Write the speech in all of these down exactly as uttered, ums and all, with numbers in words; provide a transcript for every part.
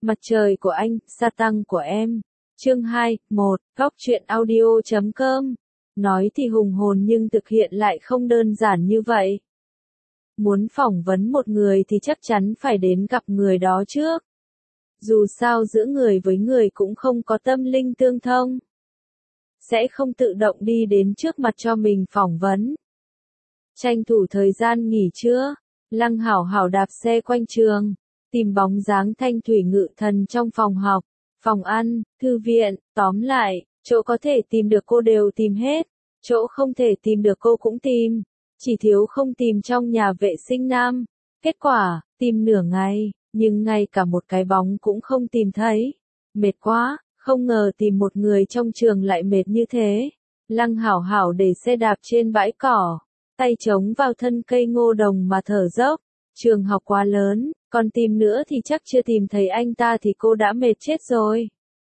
Mặt trời của anh, sa tăng của em. Chương hai, một, góc truyện audio chấm com. Nói thì hùng hồn nhưng thực hiện lại không đơn giản như vậy. Muốn phỏng vấn một người thì chắc chắn phải đến gặp người đó trước. Dù sao giữa người với người cũng không có tâm linh tương thông. Sẽ không tự động đi đến trước mặt cho mình phỏng vấn. Tranh thủ thời gian nghỉ trưa, Lăng Hảo Hảo đạp xe quanh trường, tìm bóng dáng Thanh Thủy Ngự Thần trong phòng học, phòng ăn, thư viện, tóm lại, chỗ có thể tìm được cô đều tìm hết, chỗ không thể tìm được cô cũng tìm, chỉ thiếu không tìm trong nhà vệ sinh nam. Kết quả, tìm nửa ngày, nhưng ngay cả một cái bóng cũng không tìm thấy. Mệt quá, không ngờ tìm một người trong trường lại mệt như thế. Lăng Hảo Hảo để xe đạp trên bãi cỏ, tay chống vào thân cây ngô đồng mà thở dốc. Trường học quá lớn, còn tìm nữa thì chắc chưa tìm thấy anh ta thì cô đã mệt chết rồi.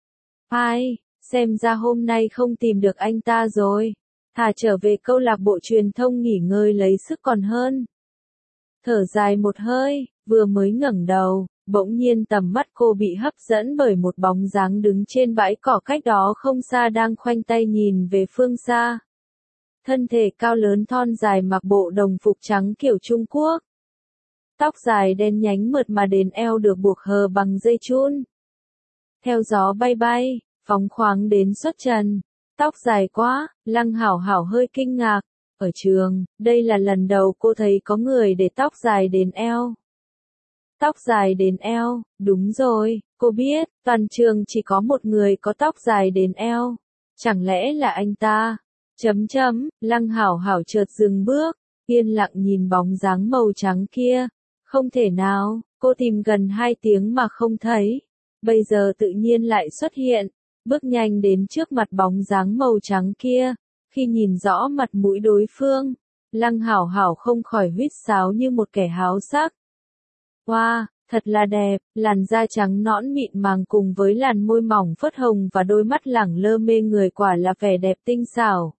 Ai, xem ra hôm nay không tìm được anh ta rồi. Thà trở về câu lạc bộ truyền thông nghỉ ngơi lấy sức còn hơn. Thở dài một hơi, vừa mới ngẩng đầu, bỗng nhiên tầm mắt cô bị hấp dẫn bởi một bóng dáng đứng trên bãi cỏ cách đó không xa đang khoanh tay nhìn về phương xa. Thân thể cao lớn thon dài mặc bộ đồng phục trắng kiểu Trung Quốc. Tóc dài đen nhánh mượt mà đến eo được buộc hờ bằng dây chun. Theo gió bay bay, phóng khoáng đến xuất trần. Tóc dài quá, Lăng Hảo Hảo hơi kinh ngạc. Ở trường, đây là lần đầu cô thấy có người để tóc dài đến eo. Tóc dài đến eo, đúng rồi, cô biết, toàn trường chỉ có một người có tóc dài đến eo. Chẳng lẽ là anh ta? Chấm chấm, Lăng Hảo Hảo chợt dừng bước, yên lặng nhìn bóng dáng màu trắng kia. Không thể nào, cô tìm gần hai tiếng mà không thấy. Bây giờ tự nhiên lại xuất hiện, bước nhanh đến trước mặt bóng dáng màu trắng kia. Khi nhìn rõ mặt mũi đối phương, Lăng Hảo Hảo không khỏi huýt sáo như một kẻ háo sắc. Wow, thật là đẹp, làn da trắng nõn mịn màng cùng với làn môi mỏng phớt hồng và đôi mắt lẳng lơ mê người quả là vẻ đẹp tinh xảo.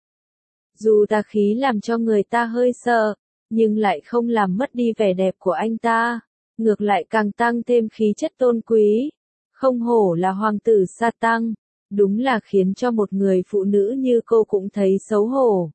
Dù tà khí làm cho người ta hơi sợ, nhưng lại không làm mất đi vẻ đẹp của anh ta, ngược lại càng tăng thêm khí chất tôn quý. Không hổ là hoàng tử sa tăng, đúng là khiến cho một người phụ nữ như cô cũng thấy xấu hổ.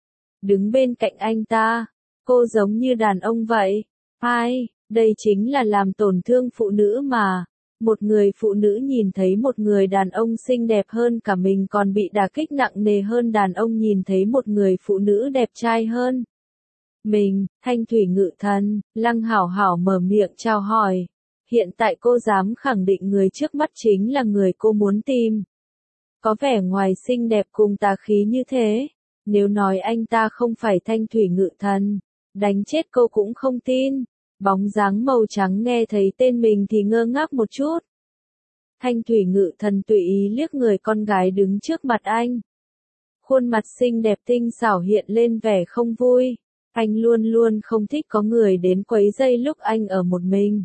Đứng bên cạnh anh ta, cô giống như đàn ông vậy. Ai, đây chính là làm tổn thương phụ nữ mà. Một người phụ nữ nhìn thấy một người đàn ông xinh đẹp hơn cả mình còn bị đả kích nặng nề hơn đàn ông nhìn thấy một người phụ nữ đẹp trai hơn mình. Thanh Thủy Ngự Thần, Lăng Hảo Hảo mở miệng chào hỏi. Hiện tại cô dám khẳng định người trước mắt chính là người cô muốn tìm. Có vẻ ngoài xinh đẹp cùng tà khí như thế. Nếu nói anh ta không phải Thanh Thủy Ngự Thần, đánh chết cô cũng không tin. Bóng dáng màu trắng nghe thấy tên mình thì ngơ ngác một chút. Thanh Thủy Ngự Thần tùy ý liếc người con gái đứng trước mặt anh. Khuôn mặt xinh đẹp tinh xảo hiện lên vẻ không vui. Anh luôn luôn không thích có người đến quấy rầy lúc anh ở một mình.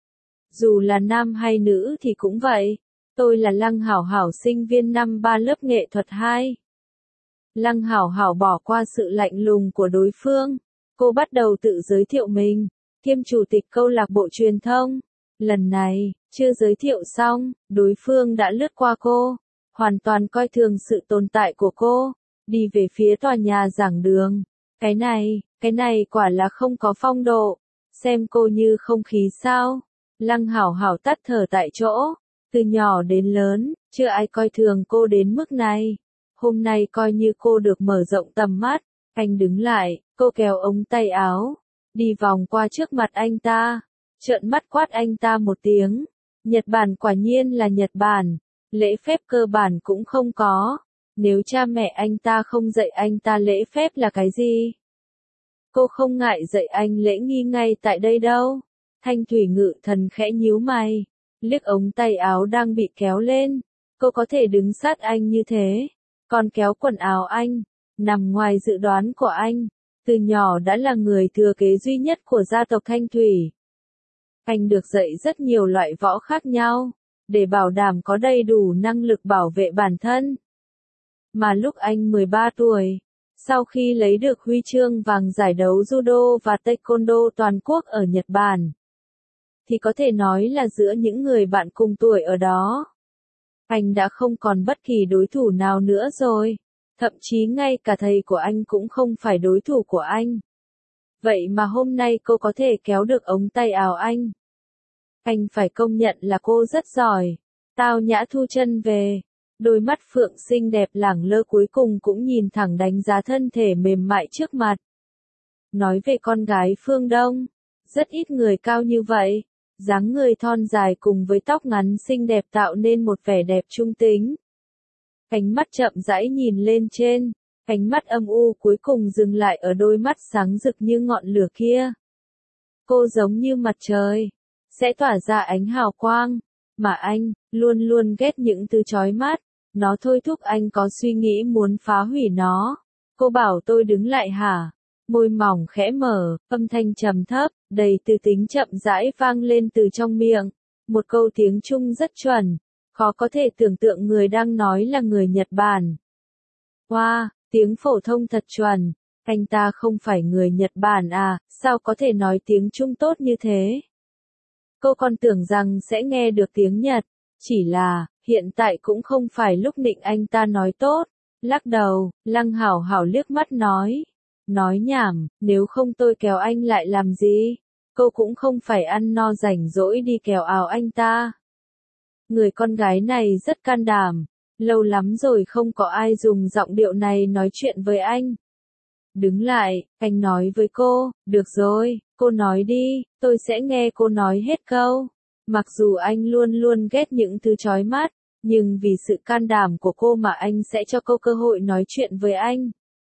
Dù là nam hay nữ thì cũng vậy. Tôi là Lăng Hảo Hảo, sinh viên năm ba lớp nghệ thuật hai. Lăng Hảo Hảo bỏ qua sự lạnh lùng của đối phương. Cô bắt đầu tự giới thiệu mình. Kiêm chủ tịch câu lạc bộ truyền thông. Lần này, chưa giới thiệu xong, đối phương đã lướt qua cô. Hoàn toàn coi thường sự tồn tại của cô. Đi về phía tòa nhà giảng đường. Cái này, cái này quả là không có phong độ. Xem cô như không khí sao. Lăng Hảo Hảo tắt thở tại chỗ. Từ nhỏ đến lớn, chưa ai coi thường cô đến mức này. Hôm nay coi như cô được mở rộng tầm mắt. Anh đứng lại, cô kéo ống tay áo. Đi vòng qua trước mặt anh ta. Trợn mắt quát anh ta một tiếng. Nhật Bản quả nhiên là Nhật Bản. Lễ phép cơ bản cũng không có. Nếu cha mẹ anh ta không dạy anh ta lễ phép là cái gì? Cô không ngại dạy anh lễ nghi ngay tại đây đâu. Thanh Thủy Ngự Thần khẽ nhíu mày. Liếc ống tay áo đang bị kéo lên. Cô có thể đứng sát anh như thế. Còn kéo quần áo anh. Nằm ngoài dự đoán của anh. Từ nhỏ đã là người thừa kế duy nhất của gia tộc Thanh Thủy. Anh được dạy rất nhiều loại võ khác nhau. Để bảo đảm có đầy đủ năng lực bảo vệ bản thân. Mà lúc anh mười ba tuổi. Sau khi lấy được huy chương vàng giải đấu judo và taekwondo toàn quốc ở Nhật Bản. thì có thể nói là giữa những người bạn cùng tuổi ở đó, anh đã không còn bất kỳ đối thủ nào nữa rồi. Thậm chí ngay cả thầy của anh cũng không phải đối thủ của anh. Vậy mà hôm nay cô có thể kéo được ống tay áo anh. Anh phải công nhận là cô rất giỏi. Tao Nhã thu chân về. Đôi mắt phượng xinh đẹp lẳng lơ cuối cùng cũng nhìn thẳng đánh giá thân thể mềm mại trước mặt. Nói về con gái phương Đông, rất ít người cao như vậy. Dáng người thon dài cùng với tóc ngắn xinh đẹp tạo nên một vẻ đẹp trung tính. Ánh mắt chậm rãi nhìn lên trên, ánh mắt âm u cuối cùng dừng lại ở đôi mắt sáng rực như ngọn lửa kia. Cô giống như mặt trời, sẽ tỏa ra ánh hào quang, mà anh luôn luôn ghét những thứ chói mắt, nó thôi thúc anh có suy nghĩ muốn phá hủy nó. Cô bảo tôi đứng lại hả? Môi mỏng khẽ mở, âm thanh trầm thấp, đầy tư tính chậm rãi vang lên từ trong miệng. Một câu tiếng Trung rất chuẩn, khó có thể tưởng tượng người đang nói là người Nhật Bản. Wow, tiếng phổ thông thật chuẩn, anh ta không phải người Nhật Bản à, sao có thể nói tiếng Trung tốt như thế? Cô còn tưởng rằng sẽ nghe được tiếng Nhật, chỉ là, hiện tại cũng không phải lúc định anh ta nói tốt. Lắc đầu, Lăng Hảo Hảo liếc mắt nói. Nói nhảm, nếu không tôi kéo anh lại làm gì? Cô cũng không phải ăn no rảnh rỗi đi kéo áo anh ta. Người con gái này rất can đảm, lâu lắm rồi không có ai dùng giọng điệu này nói chuyện với anh. Đứng lại, anh nói với cô, được rồi, cô nói đi, tôi sẽ nghe cô nói hết câu. Mặc dù anh luôn luôn ghét những thứ chói mắt, nhưng vì sự can đảm của cô mà anh sẽ cho cô cơ hội nói chuyện với anh.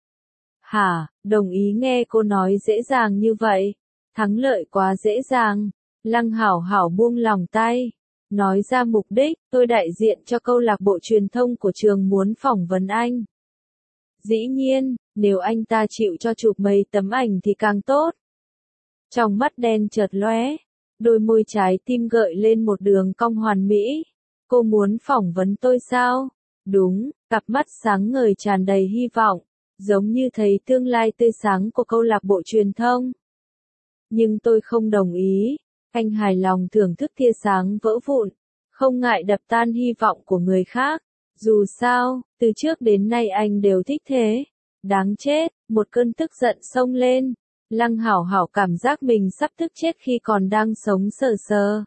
Hả, đồng ý nghe cô nói dễ dàng như vậy. Thắng lợi quá dễ dàng. Lăng Hảo Hảo buông lòng tay. Nói ra mục đích, tôi đại diện cho câu lạc bộ truyền thông của trường muốn phỏng vấn anh. Dĩ nhiên, nếu anh ta chịu cho chụp mấy tấm ảnh thì càng tốt. Trong mắt đen chợt lóe, đôi môi trái tim gợi lên một đường cong hoàn mỹ. Cô muốn phỏng vấn tôi sao? Đúng, cặp mắt sáng ngời tràn đầy hy vọng, giống như thấy tương lai tươi sáng của câu lạc bộ truyền thông. Nhưng tôi không đồng ý. Anh hài lòng thưởng thức tia sáng vỡ vụn, không ngại đập tan hy vọng của người khác. Dù sao, từ trước đến nay anh đều thích thế. Đáng chết, một cơn tức giận xông lên. Lăng Hảo Hảo cảm giác mình sắp tức chết khi còn đang sống sờ sờ.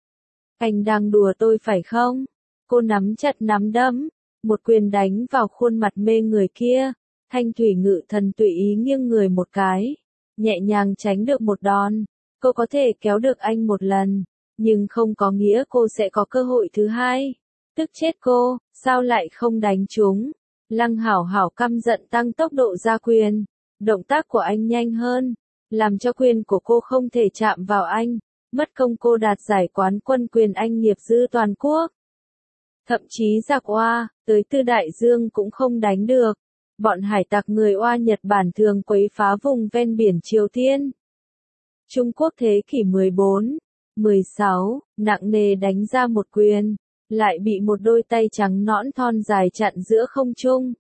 Anh đang đùa tôi phải không? Cô nắm chặt nắm đấm, một quyền đánh vào khuôn mặt mê người kia. Thanh Thủy Ngự Thần tùy ý nghiêng người một cái, nhẹ nhàng tránh được một đòn. Cô có thể kéo được anh một lần, nhưng không có nghĩa cô sẽ có cơ hội thứ hai. Tức chết cô, sao lại không đánh chúng? Lăng Hảo Hảo căm giận tăng tốc độ ra quyền. Động tác của anh nhanh hơn, làm cho quyền của cô không thể chạm vào anh. Mất công cô đạt giải quán quân quyền Anh nghiệp dư toàn quốc. Thậm chí giặc Oa, tới Tư Đại Dương cũng không đánh được. Bọn hải tặc người Oa Nhật Bản thường quấy phá vùng ven biển Triều Tiên. Trung Quốc thế kỷ mười bốn, mười sáu, nặng nề đánh ra một quyền, lại bị một đôi tay trắng nõn thon dài chặn giữa không trung.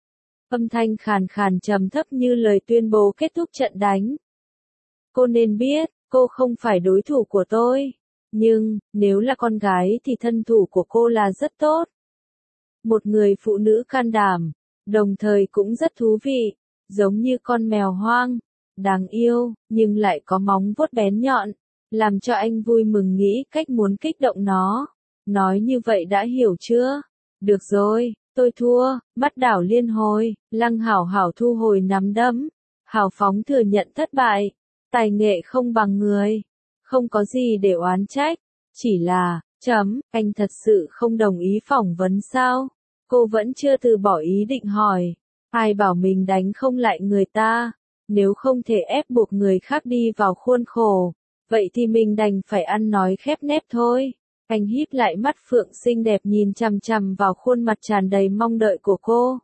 Âm thanh khàn khàn trầm thấp như lời tuyên bố kết thúc trận đánh. Cô nên biết, cô không phải đối thủ của tôi. Nhưng, nếu là con gái thì thân thủ của cô là rất tốt. Một người phụ nữ can đảm, đồng thời cũng rất thú vị, giống như con mèo hoang. Đáng yêu, nhưng lại có móng vuốt bén nhọn, làm cho anh vui mừng nghĩ cách muốn kích động nó. Nói như vậy đã hiểu chưa? Được rồi, tôi thua, bắt đảo liên hồi. Lăng Hảo Hảo thu hồi nắm đấm, hào phóng thừa nhận thất bại. Tài nghệ không bằng người, không có gì để oán trách, chỉ là, chấm, anh thật sự không đồng ý phỏng vấn sao? Cô vẫn chưa từ bỏ ý định hỏi, ai bảo mình đánh không lại người ta? Nếu không thể ép buộc người khác đi vào khuôn khổ, vậy thì mình đành phải ăn nói khép nép thôi. Anh híp lại mắt phượng xinh đẹp nhìn chằm chằm vào khuôn mặt tràn đầy mong đợi của cô.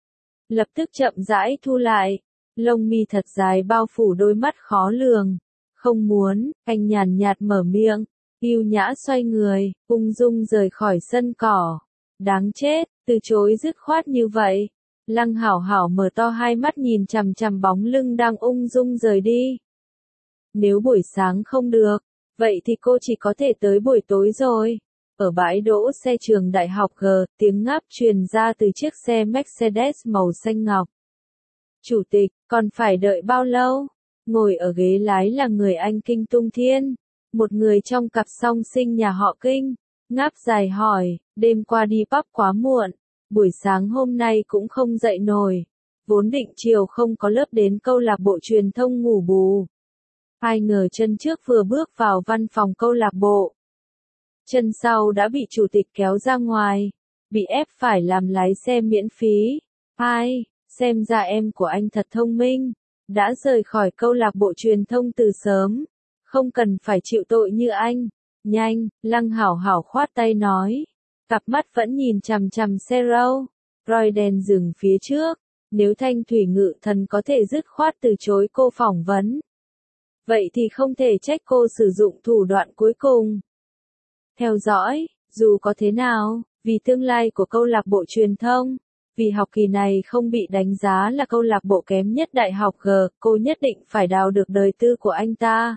Lập tức chậm rãi thu lại, lông mi thật dài bao phủ đôi mắt khó lường. Không muốn, anh nhàn nhạt mở miệng, yêu nhã xoay người, ung dung rời khỏi sân cỏ. Đáng chết, từ chối dứt khoát như vậy. Lăng Hảo Hảo mở to hai mắt nhìn chằm chằm bóng lưng đang ung dung rời đi. Nếu buổi sáng không được, Vậy thì cô chỉ có thể tới buổi tối rồi. Ở bãi đỗ xe trường đại học G, tiếng ngáp truyền ra từ chiếc xe Mercedes màu xanh ngọc. Chủ tịch, còn phải đợi bao lâu? Ngồi ở ghế lái là người anh Kinh Tung Thiên, một người trong cặp song sinh nhà họ Kinh. Ngáp dài hỏi, đêm qua đi pub quá muộn, buổi sáng hôm nay cũng không dậy nổi. Vốn định chiều không có lớp đến câu lạc bộ truyền thông ngủ bù. Ai ngờ chân trước vừa bước vào văn phòng câu lạc bộ, chân sau đã bị chủ tịch kéo ra ngoài, bị ép phải làm lái xe miễn phí. Ai, xem ra em của anh thật thông minh, đã rời khỏi câu lạc bộ truyền thông từ sớm, không cần phải chịu tội như anh. Nhanh, Lăng Hảo Hảo khoát tay nói, cặp mắt vẫn nhìn chằm chằm xe râu. Roy đèn dừng phía trước, nếu Thanh Thủy Ngự Thần có thể dứt khoát từ chối cô phỏng vấn, vậy thì không thể trách cô sử dụng thủ đoạn cuối cùng. Theo dõi, dù có thế nào, vì tương lai của câu lạc bộ truyền thông, vì học kỳ này không bị đánh giá là câu lạc bộ kém nhất đại học G, cô nhất định phải đào được đời tư của anh ta.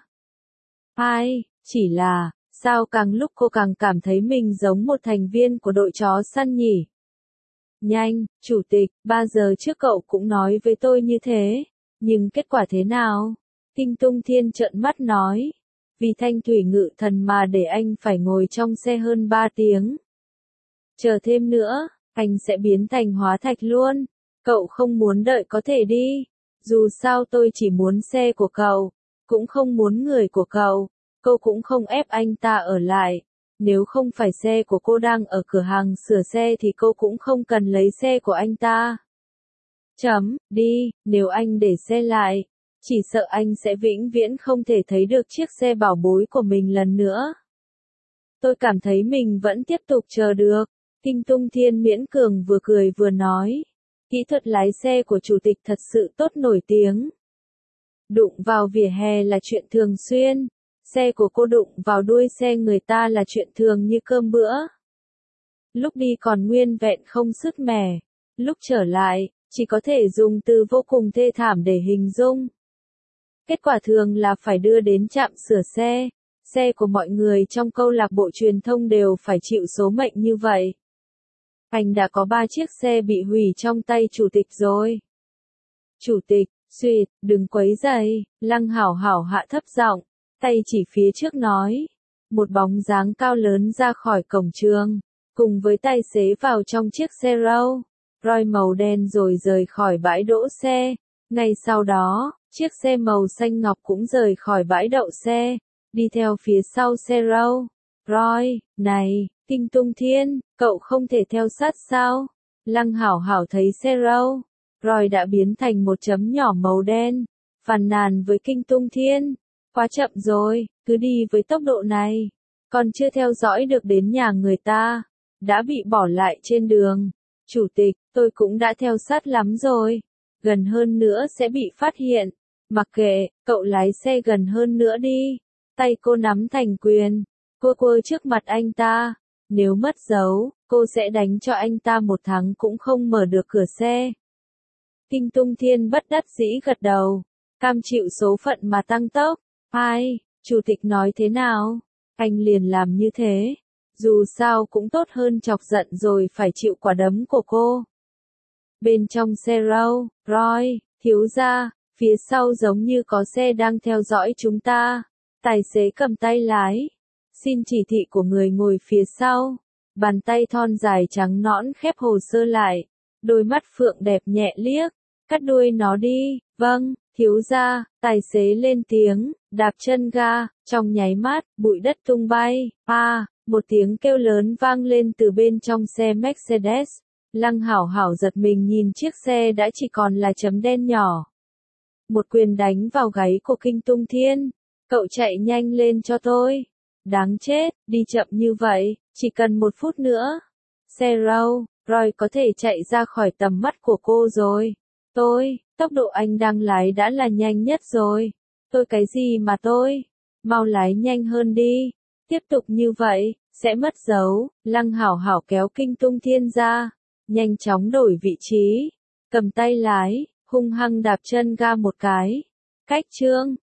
Ai, chỉ là, sao càng lúc cô càng cảm thấy mình giống một thành viên của đội chó săn nhỉ? Nhanh, chủ tịch, ba giờ trước cậu cũng nói với tôi như thế, nhưng kết quả thế nào? Kinh Tung Thiên trợn mắt nói, vì Thanh Thủy Ngự Thần mà để anh phải ngồi trong xe hơn ba tiếng. Chờ thêm nữa, anh sẽ biến thành hóa thạch luôn. Cậu không muốn đợi có thể đi. Dù sao tôi chỉ muốn xe của cậu, cũng không muốn người của cậu. Cô cũng không ép anh ta ở lại. Nếu không phải xe của cô đang ở cửa hàng sửa xe thì cô cũng không cần lấy xe của anh ta. Chấm, đi, nếu anh để xe lại, chỉ sợ anh sẽ vĩnh viễn không thể thấy được chiếc xe bảo bối của mình lần nữa. Tôi cảm thấy mình vẫn tiếp tục chờ được. Kinh Tung Thiên miễn cường vừa cười vừa nói. Kỹ thuật lái xe của chủ tịch thật sự tốt nổi tiếng. Đụng vào vỉa hè là chuyện thường xuyên. Xe của cô đụng vào đuôi xe người ta là chuyện thường như cơm bữa. Lúc đi còn nguyên vẹn không sứt mẻ. Lúc trở lại, chỉ có thể dùng từ vô cùng thê thảm để hình dung. Kết quả thường là phải đưa đến trạm sửa xe. Xe của mọi người trong câu lạc bộ truyền thông đều phải chịu số mệnh như vậy. Anh đã có ba chiếc xe bị hủy trong tay chủ tịch rồi. Chủ tịch, Duyệt, đừng quấy rầy, Lăng Hảo Hảo hạ thấp giọng, tay chỉ phía trước nói. Một bóng dáng cao lớn ra khỏi cổng trường, cùng với tài xế vào trong chiếc xe râu, Roy màu đen rồi rời khỏi bãi đỗ xe. Ngay sau đó, chiếc xe màu xanh ngọc cũng rời khỏi bãi đậu xe, đi theo phía sau xe râu. Roy, này, Kinh Tung Thiên, cậu không thể theo sát sao? Lăng Hảo Hảo thấy xe râu, Roy đã biến thành một chấm nhỏ màu đen, phàn nàn với Kinh Tung Thiên. Quá chậm rồi, cứ đi với tốc độ này. Còn chưa theo dõi được đến nhà người ta, đã bị bỏ lại trên đường. Chủ tịch, tôi cũng đã theo sát lắm rồi. Gần hơn nữa sẽ bị phát hiện. Mặc kệ, cậu lái xe gần hơn nữa đi. Tay cô nắm thành quyền, cô quơ trước mặt anh ta. Nếu mất dấu, cô sẽ đánh cho anh ta một tháng cũng không mở được cửa xe. Kinh Tung Thiên bất đắc dĩ gật đầu, cam chịu số phận mà tăng tốc. Ai, chủ tịch nói thế nào? Anh liền làm như thế. Dù sao cũng tốt hơn chọc giận rồi phải chịu quả đấm của cô. Bên trong xe râu, Roy, thiếu gia, phía sau giống như có xe đang theo dõi chúng ta. Tài xế cầm tay lái. Xin chỉ thị của người ngồi phía sau. Bàn tay thon dài trắng nõn khép hồ sơ lại. Đôi mắt phượng đẹp nhẹ liếc. Cắt đuôi nó đi. Vâng, thiếu gia, tài xế lên tiếng, đạp chân ga, trong nháy mắt, bụi đất tung bay. À, một tiếng kêu lớn vang lên từ bên trong xe Mercedes. Lăng Hảo Hảo giật mình nhìn chiếc xe đã chỉ còn là chấm đen nhỏ. Một quyền đánh vào gáy của Kinh Tung Thiên. Cậu chạy nhanh lên cho tôi. Đáng chết, đi chậm như vậy, chỉ cần một phút nữa. Xe râu, Roy có thể chạy ra khỏi tầm mắt của cô rồi. Tôi, tốc độ anh đang lái đã là nhanh nhất rồi. Tôi cái gì mà tôi? Mau lái nhanh hơn đi. Tiếp tục như vậy, sẽ mất dấu. Lăng Hảo Hảo kéo Kinh Tung Thiên ra. Nhanh chóng đổi vị trí. Cầm tay lái, hung hăng đạp chân ga một cái. Cách chương.